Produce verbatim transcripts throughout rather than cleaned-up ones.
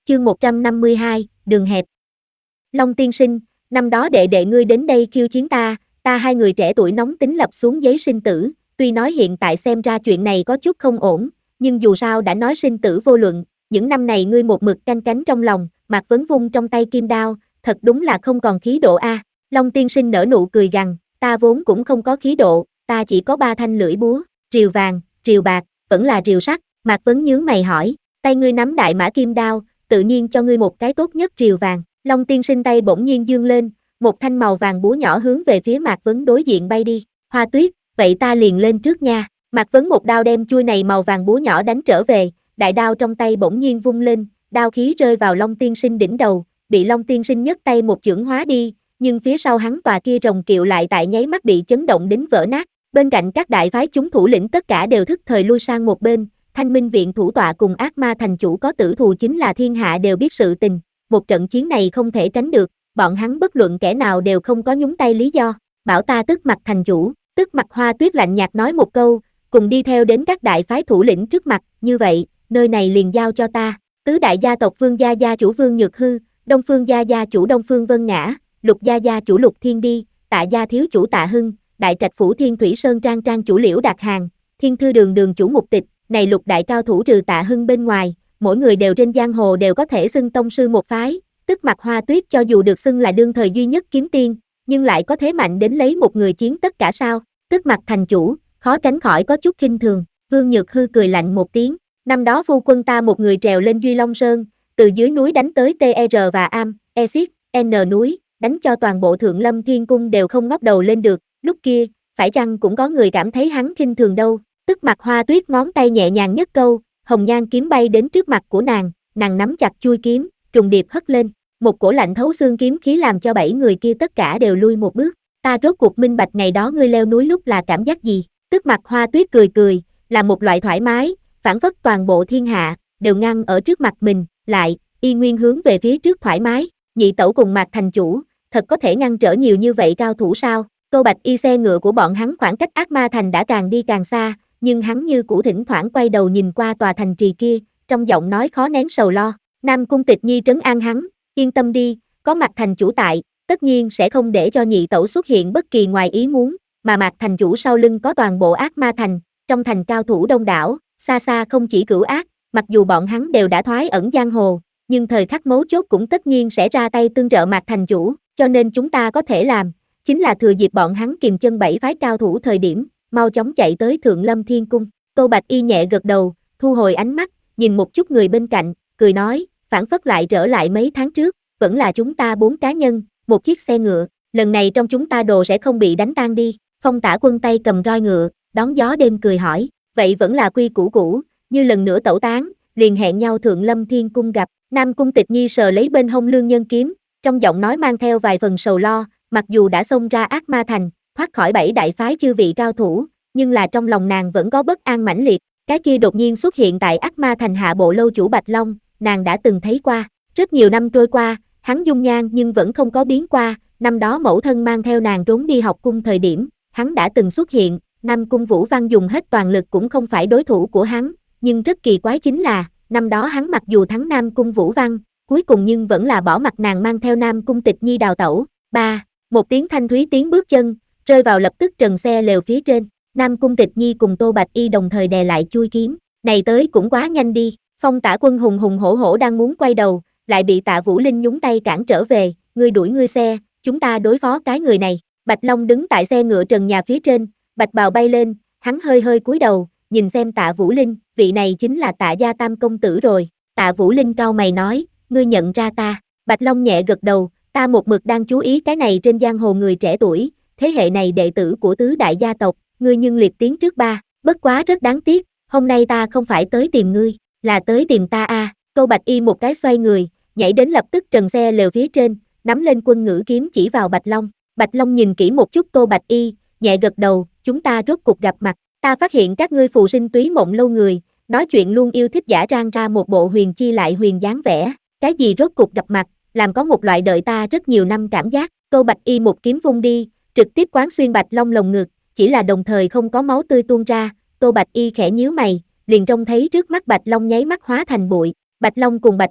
Chương một trăm năm mươi hai, đường hẹp. Long tiên sinh, năm đó đệ đệ ngươi đến đây khiêu chiến ta, ta hai người trẻ tuổi nóng tính lập xuống giấy sinh tử, tuy nói hiện tại xem ra chuyện này có chút không ổn, nhưng dù sao đã nói sinh tử vô luận, những năm này ngươi một mực canh cánh trong lòng, Mạc Vấn vung trong tay kim đao, thật đúng là không còn khí độ a. Long tiên sinh nở nụ cười gằn, ta vốn cũng không có khí độ, ta chỉ có ba thanh lưỡi búa, rìu vàng, rìu bạc, vẫn là rìu sắt. Mạc Vấn nhướng mày hỏi, tay ngươi nắm đại mã kim đao, tự nhiên cho ngươi một cái tốt nhất rìu vàng. Long tiên sinh tay bỗng nhiên dương lên, một thanh màu vàng búa nhỏ hướng về phía Mạc Vấn đối diện bay đi. Hoa Tuyết, vậy ta liền lên trước nha. Mạc Vấn một đao đem chuôi này màu vàng búa nhỏ đánh trở về, đại đao trong tay bỗng nhiên vung lên, đao khí rơi vào Long tiên sinh đỉnh đầu, bị Long tiên sinh nhấc tay một chưởng hóa đi, nhưng phía sau hắn tòa kia rồng kiệu lại tại nháy mắt bị chấn động đến vỡ nát. Bên cạnh các đại phái chúng thủ lĩnh tất cả đều thức thời lui sang một bên, Thanh Minh viện thủ tọa cùng ác ma thành chủ có tử thù chính là thiên hạ đều biết sự tình, một trận chiến này không thể tránh được, bọn hắn bất luận kẻ nào đều không có nhúng tay lý do. Bảo ta Tức Mặc thành chủ, Tức Mặc Hoa Tuyết lạnh nhạt nói một câu, cùng đi theo đến các đại phái thủ lĩnh trước mặt, như vậy, nơi này liền giao cho ta. Tứ đại gia tộc Vương gia gia chủ Vương Nhược Hư, Đông Phương gia gia chủ Đông Phương Vân Ngã, Lục gia gia chủ Lục Thiên Đi, Tạ gia thiếu chủ Tạ Hưng, Đại Trạch phủ Thiên Thủy Sơn Trang Trang chủ Liễu Đạt Hàng, Thiên Thư đường đường chủ Mục Tịch, này lục đại cao thủ trừ Tạ Hưng bên ngoài, mỗi người đều trên giang hồ đều có thể xưng tông sư một phái. Tức Mặc Hoa Tuyết cho dù được xưng là đương thời duy nhất kiếm tiên, nhưng lại có thế mạnh đến lấy một người chiến tất cả sao? Tức Mặc thành chủ, khó tránh khỏi có chút khinh thường. Vương Nhược Hư cười lạnh một tiếng, năm đó phu quân ta một người trèo lên Duy Long Sơn, từ dưới núi đánh tới tê e rờ và Am, Exit, N núi, đánh cho toàn bộ Thượng Lâm Thiên Cung đều không ngóc đầu lên được, lúc kia, phải chăng cũng có người cảm thấy hắn khinh thường đâu? Tức Mặc Hoa Tuyết ngón tay nhẹ nhàng nhất câu, hồng nhan kiếm bay đến trước mặt của nàng, nàng nắm chặt chuôi kiếm, trùng điệp hất lên, một cổ lạnh thấu xương kiếm khí làm cho bảy người kia tất cả đều lui một bước. Ta rốt cuộc minh bạch ngày đó ngươi leo núi lúc là cảm giác gì? Tức Mặc Hoa Tuyết cười cười, là một loại thoải mái, phản phất toàn bộ thiên hạ đều ngăn ở trước mặt mình, lại y nguyên hướng về phía trước thoải mái. Nhị tẩu cùng Mạc thành chủ, thật có thể ngăn trở nhiều như vậy cao thủ sao? Tô Bạch Y xe ngựa của bọn hắn khoảng cách Ác Ma Thành đã càng đi càng xa, nhưng hắn như cũ thỉnh thoảng quay đầu nhìn qua tòa thành trì kia, trong giọng nói khó nén sầu lo. Nam Cung Tịch Nhi trấn an hắn, yên tâm đi, có Mạc thành chủ tại, tất nhiên sẽ không để cho nhị tẩu xuất hiện bất kỳ ngoài ý muốn, mà Mạc thành chủ sau lưng có toàn bộ Ác Ma Thành, trong thành cao thủ đông đảo, xa xa không chỉ cửu ác, mặc dù bọn hắn đều đã thoái ẩn giang hồ, nhưng thời khắc mấu chốt cũng tất nhiên sẽ ra tay tương trợ Mạc thành chủ, cho nên chúng ta có thể làm, chính là thừa dịp bọn hắn kìm chân bảy phái cao thủ thời điểm, mau chóng chạy tới Thượng Lâm Thiên Cung. Tô Bạch Y nhẹ gật đầu, thu hồi ánh mắt, nhìn một chút người bên cạnh, cười nói, phản phất lại trở lại mấy tháng trước, vẫn là chúng ta bốn cá nhân, một chiếc xe ngựa, lần này trong chúng ta đồ sẽ không bị đánh tan đi. Phong Tả Quân tay cầm roi ngựa, đón gió đêm cười hỏi, vậy vẫn là quy củ cũ, như lần nữa tẩu tán, liền hẹn nhau Thượng Lâm Thiên Cung gặp. Nam Cung Tịch Nhi sờ lấy bên hông lương nhân kiếm, trong giọng nói mang theo vài phần sầu lo, mặc dù đã xông ra Ác Ma Thành, thoát khỏi bảy đại phái chư vị cao thủ, nhưng là trong lòng nàng vẫn có bất an mãnh liệt. Cái kia đột nhiên xuất hiện tại Ác Ma Thành hạ bộ lâu chủ Bạch Long, nàng đã từng thấy qua. Rất nhiều năm trôi qua, hắn dung nhan nhưng vẫn không có biến qua. Năm đó mẫu thân mang theo nàng trốn đi học cung thời điểm, hắn đã từng xuất hiện. Nam Cung Vũ Văn dùng hết toàn lực cũng không phải đối thủ của hắn, nhưng rất kỳ quái chính là, năm đó hắn mặc dù thắng Nam Cung Vũ Văn, cuối cùng nhưng vẫn là bỏ mặc nàng mang theo Nam Cung Tịch Nhi đào tẩu. Ba, một tiếng thanh thúy tiếng bước chân, rơi vào lập tức trần xe lều phía trên. Nam Cung Tịch Nhi cùng Tô Bạch Y đồng thời đè lại chui kiếm, này tới cũng quá nhanh đi. Phong Tả Quân hùng hùng hổ hổ đang muốn quay đầu, lại bị Tạ Vũ Linh nhúng tay cản trở về, ngươi đuổi ngươi xe, chúng ta đối phó cái người này. Bạch Long đứng tại xe ngựa trần nhà phía trên, bạch bào bay lên, hắn hơi hơi cúi đầu, nhìn xem Tạ Vũ Linh, vị này chính là Tạ gia tam công tử rồi. Tạ Vũ Linh cau mày nói, ngươi nhận ra ta? Bạch Long nhẹ gật đầu, ta một mực đang chú ý cái này trên giang hồ người trẻ tuổi, thế hệ này đệ tử của tứ đại gia tộc, ngươi nhưng liệt tiến trước ba, bất quá rất đáng tiếc, hôm nay ta không phải tới tìm ngươi, là tới tìm ta a. À. Câu Bạch Y một cái xoay người, nhảy đến lập tức trần xe lều phía trên, nắm lên quân ngữ kiếm chỉ vào Bạch Long. Bạch Long nhìn kỹ một chút Tô Bạch Y, nhẹ gật đầu, chúng ta rốt cục gặp mặt, ta phát hiện các ngươi phù sinh túy mộng lâu người, nói chuyện luôn yêu thích giả trang ra một bộ huyền chi lại huyền dáng vẻ, cái gì rốt cục gặp mặt, làm có một loại đợi ta rất nhiều năm cảm giác. Tô Bạch Y một kiếm vung đi, trực tiếp quán xuyên Bạch Long lồng ngực, chỉ là đồng thời không có máu tươi tuôn ra. Tô Bạch Y khẽ nhíu mày, liền trông thấy trước mắt Bạch Long nháy mắt hóa thành bụi. Bạch Long cùng Bạch Hạc,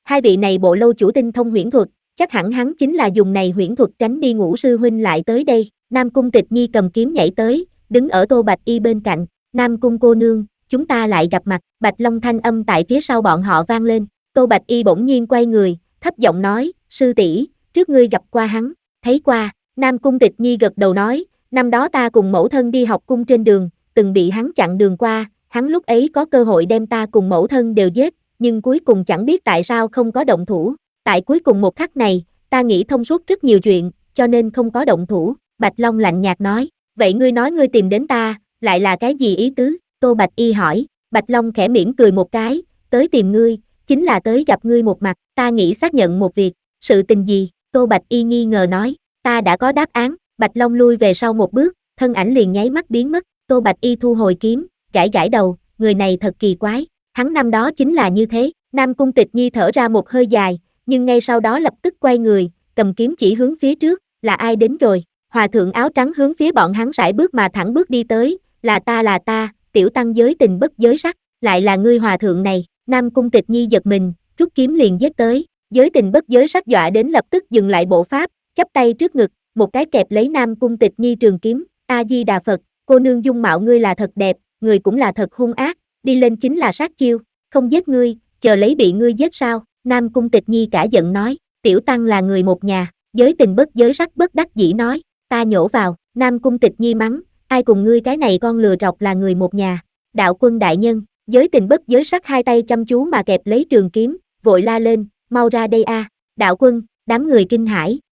Hai vị này bộ lâu chủ tinh thông huyễn thuật, chắc hẳn hắn chính là dùng này huyễn thuật tránh đi Ngũ sư huynh lại tới đây. Nam Cung Tịch Nhi cầm kiếm nhảy tới, đứng ở Tô Bạch Y bên cạnh. Nam Cung cô nương, chúng ta lại gặp mặt. Bạch Long thanh âm tại phía sau bọn họ vang lên. Tô Bạch Y bỗng nhiên quay người, thấp giọng nói, sư tỷ, trước ngươi gặp qua hắn, thấy qua. Nam Cung Tịch Nhi gật đầu nói, năm đó ta cùng mẫu thân đi học cung trên đường, từng bị hắn chặn đường qua, hắn lúc ấy có cơ hội đem ta cùng mẫu thân đều giết, nhưng cuối cùng chẳng biết tại sao không có động thủ. Tại cuối cùng một khắc này, ta nghĩ thông suốt rất nhiều chuyện, cho nên không có động thủ. Bạch Long lạnh nhạt nói, vậy ngươi nói ngươi tìm đến ta, lại là cái gì ý tứ? Tô Bạch Y hỏi. Bạch Long khẽ mỉm cười một cái, tới tìm ngươi, chính là tới gặp ngươi một mặt, ta nghĩ xác nhận một việc. Sự tình gì? Tô Bạch Y nghi ngờ nói, ta đã có đáp án. Bạch Long lui về sau một bước, thân ảnh liền nháy mắt biến mất. Tô Bạch Y thu hồi kiếm, gãi gãi đầu, người này thật kỳ quái, hắn năm đó chính là như thế. Nam Cung Tịch Nhi thở ra một hơi dài, nhưng ngay sau đó lập tức quay người, cầm kiếm chỉ hướng phía trước, là ai đến rồi? Hòa thượng áo trắng hướng phía bọn hắn sải bước mà thẳng bước đi tới, là ta là ta, tiểu tăng giới tình bất giới sắc, lại là ngươi hòa thượng này. Nam Cung Tịch Nhi giật mình, rút kiếm liền giết tới, giới tình bất giới sắc dọa đến lập tức dừng lại bộ pháp, chắp tay trước ngực, một cái kẹp lấy Nam Cung Tịch Nhi trường kiếm, A Di Đà Phật, cô nương dung mạo ngươi là thật đẹp, người cũng là thật hung ác, đi lên chính là sát chiêu, không giết ngươi, chờ lấy bị ngươi giết sao? Nam Cung Tịch Nhi cả giận nói, tiểu tăng là người một nhà. Giới tình bất giới sắc bất đắc dĩ nói, ta nhổ vào. Nam Cung Tịch Nhi mắng, ai cùng ngươi cái này con lừa rọc là người một nhà? Đạo quân đại nhân. Giới tình bất giới sắc hai tay chăm chú mà kẹp lấy trường kiếm, vội la lên, mau ra đây a. Đạo quân. Đám người kinh hãi,